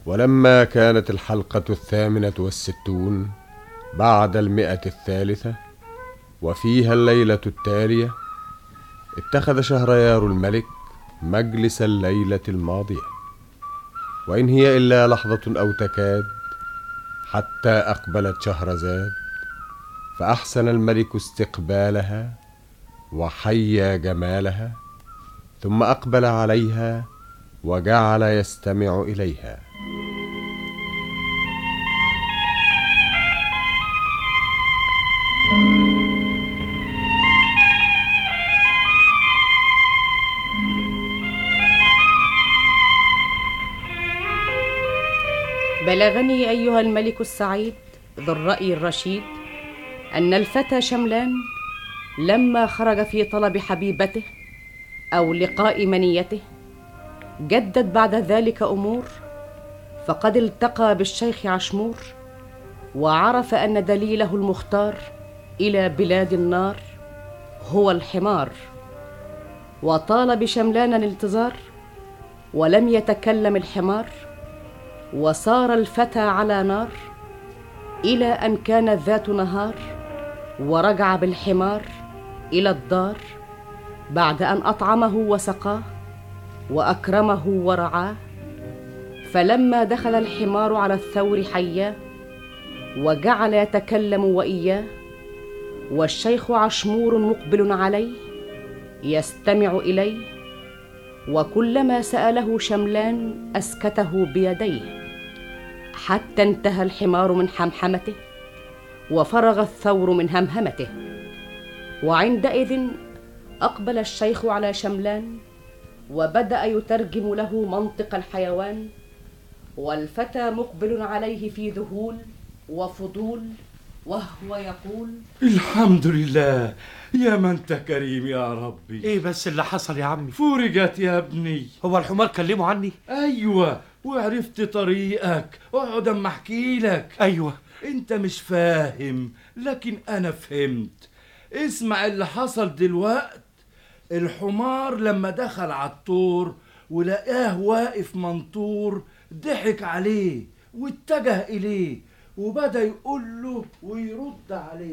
ولما كانت الحلقة 68 بعد 100 وفيها الليلة التالية، اتخذ شهريار الملك مجلس الليلة الماضية، وإن هي إلا لحظة أو تكاد حتى أقبلت شهرزاد، فأحسن الملك استقبالها وحيا جمالها، ثم أقبل عليها وجعل يستمع إليها. بلغني أيها الملك السعيد ذو الرأي الرشيد أن الفتى شملان لما خرج في طلب حبيبته أو لقاء منيته جدد بعد ذلك أمور، فقد التقى بالشيخ عشمور وعرف أن دليله المختار إلى بلاد النار هو الحمار، وطال بشملان الانتظار ولم يتكلم الحمار، وصار الفتى على نار إلى أن كان ذات نهار، ورجع بالحمار إلى الدار بعد أن أطعمه وسقاه وأكرمه ورعاه. فلما دخل الحمار على الثور حياه وجعل يتكلم وإياه، والشيخ عشمور مقبل عليه يستمع إليه، وكلما سأله شملان أسكته بيديه، حتى انتهى الحمار من حمحمته وفرغ الثور من همهمته. وعندئذ أقبل الشيخ على شملان وبدأ يترجم له منطق الحيوان، والفتى مقبل عليه في ذهول وفضول وهو يقول: الحمد لله يا من انت كريم يا ربي. ايه بس اللي حصل يا عمي؟ فرجت يا ابني. هو الحمار كلمه عني؟ ايوه، وعرفت طريقك. اقعد اما احكي لك. ايوه. انت مش فاهم لكن انا فهمت. اسمع اللي حصل دلوقت. الحمار لما دخل عالطور ولقاه واقف منطور ضحك عليه واتجه اليه وبدأ يقول له ويرد عليه: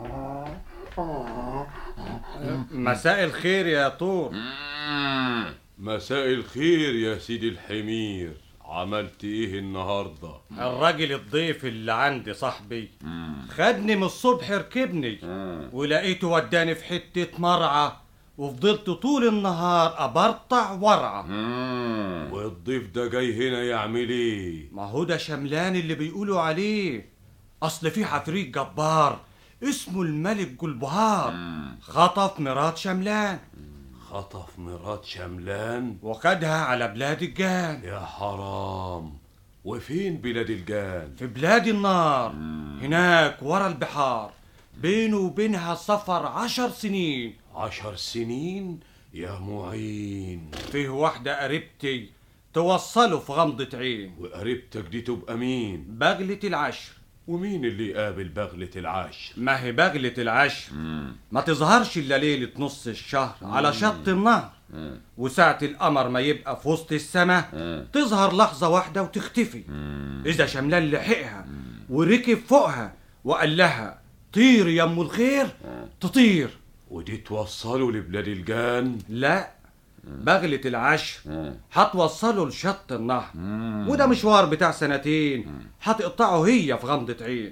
مساء الخير يا طور. مساء الخير يا سيدي الحمير. عملت ايه النهارده؟ الراجل الضيف اللي عندي صاحبي خدني من الصبح ركبني ولقيته وداني في حتة مرعى، وفضلت طول النهار أبرطع ورعى. والضيف ده جاي هنا يعمل ايه؟ ما هو ده شملان اللي بيقولوا عليه. أصل في عفريت جبار اسمه الملك جلبهار خطف مرات شملان. خطف مرات شملان وخدها على بلاد الجان. يا حرام. وفين بلاد الجان؟ في بلاد النار. هناك ورا البحار، بينه وبينها سفر 10 سنين. 10 سنين يا معين. فيه واحدة قريبتي توصله في غمضة عين. وقريبتك دي تبقى مين؟ بغلة العشر. ومين اللي قابل بغلة العشر؟ ما هي بغلة العشر ما تظهرش إلا ليلة نص الشهر على شط النهر، وساعة القمر ما يبقى في وسط السماء تظهر لحظة واحدة وتختفي. إذا شملان لحقها وركب فوقها وقال لها: طير يا أم الخير، تطير. ودي توصله لبلاد الجان؟ لا، بغلة العشر هتوصله لشط النهر، وده مشوار بتاع 2 سنين هتقطعه هي في غمضة عين.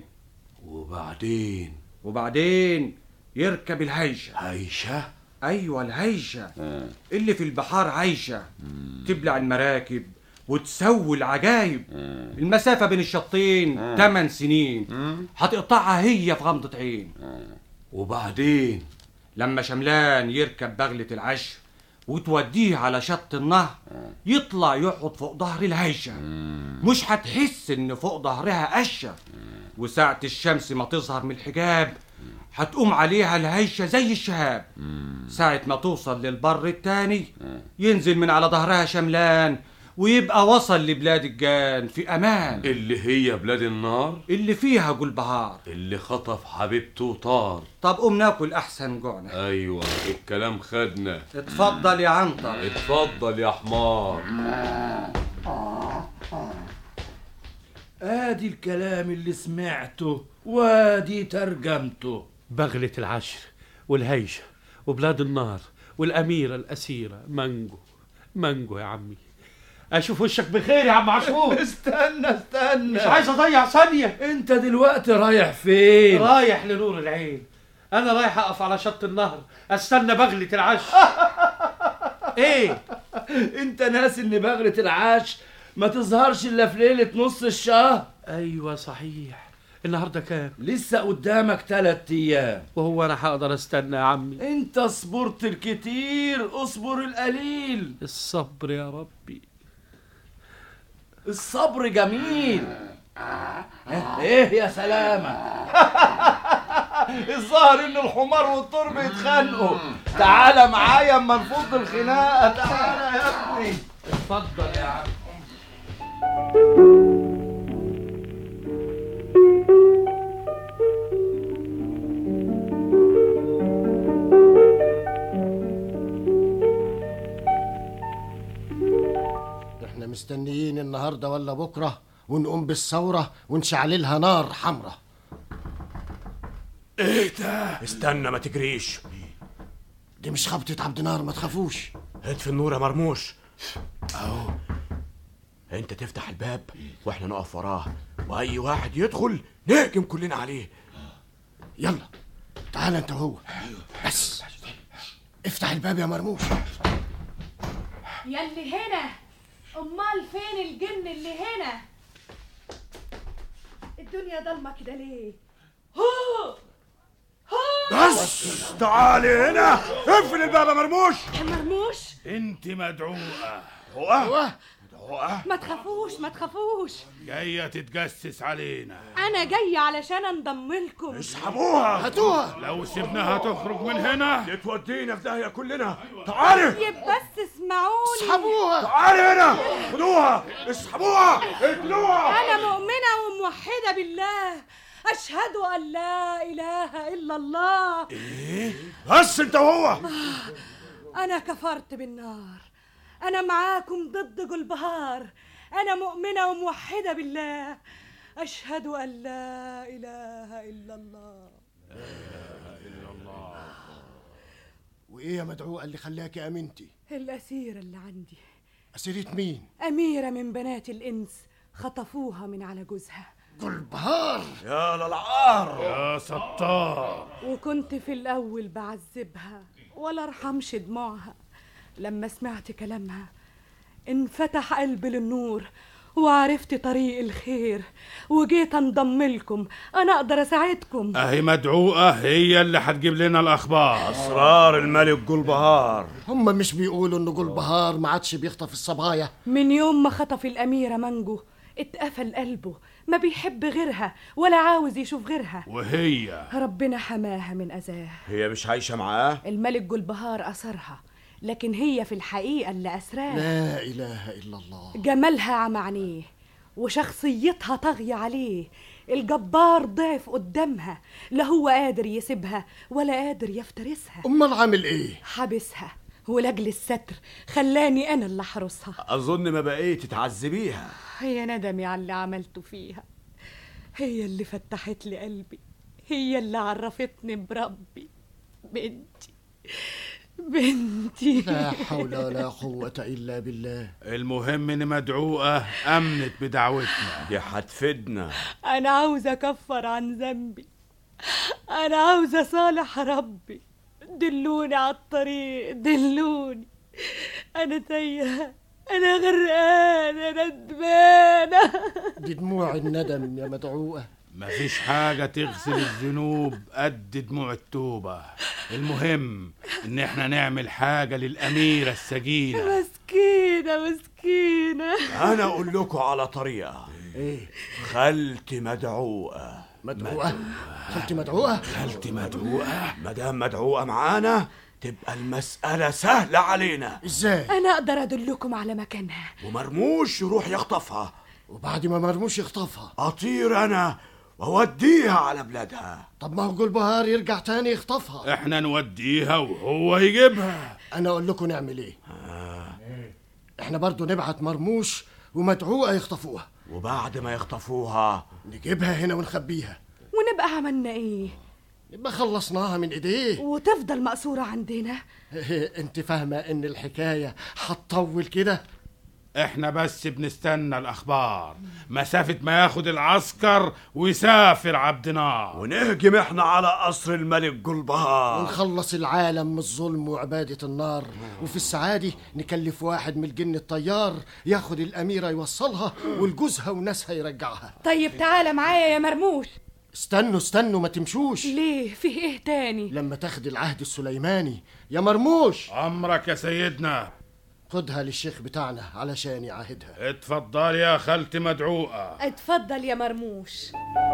وبعدين يركب الهيشة. هيشة؟ أيوة الهيشة اللي في البحار عايشة، تبلع المراكب وتسوي العجايب. المسافة بين الشطين 8 سنين هتقطعها هي في غمضة عين. وبعدين لما شملان يركب بغلة العشر وتوديه على شط النهر يطلع يقعد فوق ظهر الهيشة، مش هتحس ان فوق ظهرها قشة. وساعة الشمس ما تظهر من الحجاب هتقوم عليها الهيشة زي الشهاب. ساعة ما توصل للبر التاني ينزل من على ظهرها شملان ويبقى وصل لبلاد الجان في امان، اللي هي بلاد النار اللي فيها جلبهار، اللي خطف حبيبته وطار. طب قوم ناكل احسن جوعنا. ايوه الكلام خدنا. اتفضل يا عنتر. اتفضل يا حمار. ادي الكلام اللي سمعته وادي ترجمته. بغلة العشر والهيشة وبلاد النار والأميرة الأسيرة مانجو. مانجو يا عمي، أشوف وشك بخير يا عم عاشور. استنى مش عايز أضيع ثانية. انت دلوقتي رايح فين؟ رايح لنور العين. أنا رايح أقف على شط النهر أستنى بغلة العشر. إيه؟ انت ناسي ان بغلة العاش ما تظهرش الا في ليلة نص الشهر؟ أيوة صحيح. النهاردة كام؟ لسه قدامك 3 ايام. وهو أنا هقدر أستنى يا عمي؟ انت صبرت الكتير، اصبر القليل. الصبر يا ربي. الصبر جميل. ايه يا سلامة. الظاهر ان الحمار والطور بيتخانقوا. تعالى معايا اما نفض الخناقة. تعالى يا ابني. اتفضل يا عم. احنا مستنيين النهارده ولا بكره ونقوم بالثوره ونشعللها نار حمراء. ايه ده؟ استنى ما تجريش. دي مش خبطة عبد نار، ما تخافوش. اطفي النور يا مرموش. اهو انت تفتح الباب واحنا نقف وراه، واي واحد يدخل نهجم كلنا عليه. يلا تعال انت وهو. بس افتح الباب يا مرموش. ياللي هنا، امال فين الجن اللي هنا؟ الدنيا ضلمه كده ليه؟ بس تعالي هنا. اقفل الباب يا مرموش. يا مرموش انت مدعوقة. هو ما تخافوش ما تخافوش، جاية تتجسس علينا. انا جايه علشان انضم لكم. اسحبوها. هاتوها. لو سيبناها تخرج من هنا تودينا في داهية كلنا. تعالي. طيب بس اسمعوني. اسحبوها. تعالي هنا. خدوها. اسحبوها. اقتلوها. انا مؤمنه وموحده بالله، اشهد ان لا اله الا الله. ايه؟ بس انت وهو. انا كفرت بالنار، انا معاكم ضد جلبهار. انا مؤمنه وموحده بالله، اشهد ان لا اله الا الله. وايه يا مدعوقه اللي خلاكي امنتي؟ الاسيره اللي عندي. اسيرة مين؟ اميره من بنات الانس، خطفوها من على جوزها. جلبهار. يا للعار. يا ستار. وكنت في الاول بعذبها ولا ارحمش دموعها. لما سمعت كلامها انفتح قلبي للنور وعرفت طريق الخير وجيت انضم لكم. انا اقدر اساعدكم. اهي مدعوقة هي اللي هتجيب لنا الاخبار. اسرار الملك جلبهار. هم مش بيقولوا ان جلبهار ما عادش بيخطف الصبايا؟ من يوم ما خطف الاميره مانجو اتقفل قلبه، ما بيحب غيرها ولا عاوز يشوف غيرها. وهي ربنا حماها من اذاه. هي مش عايشة معاه؟ الملك جلبهار أسرها، لكن هي في الحقيقة اللي أسراه. لا اله الا الله. جمالها عم عينيه وشخصيتها طاغية عليه. الجبار ضعف قدامها، لا هو قادر يسيبها ولا قادر يفترسها. امال عامل ايه؟ حبسها ولاجل الستر خلاني أنا اللي أحرسها. اظن ما بقيت تعذبيها. هي ندمي على اللي عملته فيها، هي اللي فتحت لي قلبي، هي اللي عرفتني بربي. بنتي لا حول ولا قوة إلا بالله. المهم ان مدعوقة امنت بدعوتنا. دي هتفيدنا. أنا عاوزة أكفر عن ذنبي، أنا عاوزة أصالح ربي. دلوني على الطريق، دلوني. أنا تايهة، أنا غرقانة، أنا ندمانة. دي دموع الندم يا مدعوقة. مفيش حاجة تغسل الذنوب قد دموع التوبة. المهم ان احنا نعمل حاجة للأميرة السجينة. مسكينة مسكينة. انا اقول لكم على طريقة. ايه؟ خالتي مدعوقة. مدعوقة؟ خالتي مدعوقة؟ خالتي مدعوقة. مدام مدعوقة معانا تبقى المسألة سهلة علينا. ازاي؟ أنا أقدر أدلكم على مكانها. ومرموش يروح يخطفها، وبعد ما مرموش يخطفها اطير انا واوديها على بلادها. طب ما هو جلبهار يرجع تاني يخطفها. احنا نوديها وهو يجيبها. انا اقول لكم نعمل ايه. احنا برضو نبعت مرموش ومدعوقة يخطفوها. وبعد ما يخطفوها نجيبها هنا ونخبيها. ونبقى عملنا ايه؟ يبقى خلصناها من ايديه وتفضل مقصورة عندنا. انت فاهمة ان الحكاية هتطول كده؟ احنا بس بنستنى الاخبار، مسافة ما ياخد العسكر ويسافر عبد نار، ونهجم احنا على قصر الملك جلبهار، ونخلص العالم من الظلم وعبادة النار. وفي السعادة نكلف واحد من الجن الطيار ياخد الأميرة يوصلها، والجوزها وناسها يرجعها. طيب تعالى معايا يا مرموش. استنوا ما تمشوش. ليه؟ فيه ايه تاني؟ لما تاخد العهد السليماني يا مرموش. امرك يا سيدنا. خدها للشيخ بتاعنا علشان يعاهدها. اتفضل يا خالتي مدعوقة. اتفضل يا مرموش.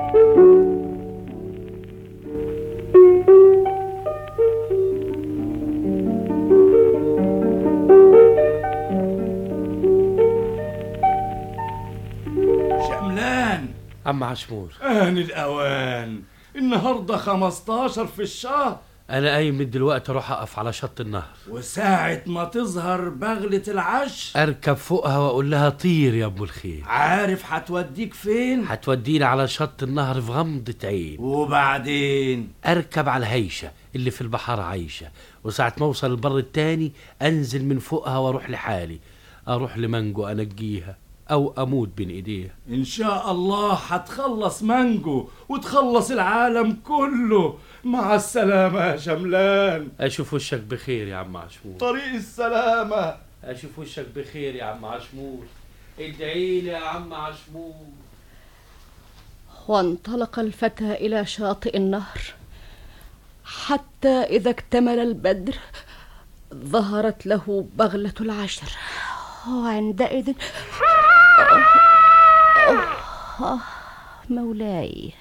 شملان عم عشمور، آن الأوان. النهاردة 15 في الشهر. انا قايم من دلوقتي اروح اقف على شط النهر، وساعة ما تظهر بغلة العش اركب فوقها واقول لها طير يا ابو الخير. عارف هتوديك فين؟ هتوديني على شط النهر في غمضة عين. وبعدين اركب على الهيشة اللي في البحر عايشة، وساعة ما اوصل البر التاني انزل من فوقها واروح لحالي، اروح لمانجو انجيها او اموت بين ايديها. إن شاء الله هتخلص مانجو وتخلص العالم كله. مع السلامة يا شملان. اشوف وشك بخير يا عم عشمور. طريق السلامة. اشوف وشك بخير يا عم عشمور. ادعي لي يا عم عشمور. وانطلق الفتى إلى شاطئ النهر، حتى إذا اكتمل البدر ظهرت له بغلة العشر. وعندئذ مولاي.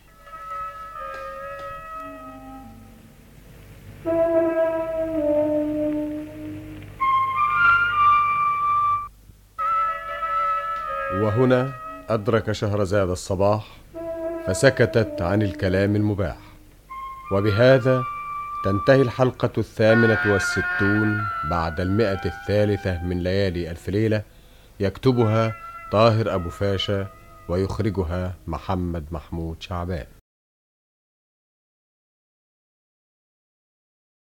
وهنا أدرك شهرزاد الصباح فسكتت عن الكلام المباح. وبهذا تنتهي الحلقة 68 بعد 103 من ليالي ألف ليلة. يكتبها طاهر أبو فاشا ويخرجها محمد محمود شعبان.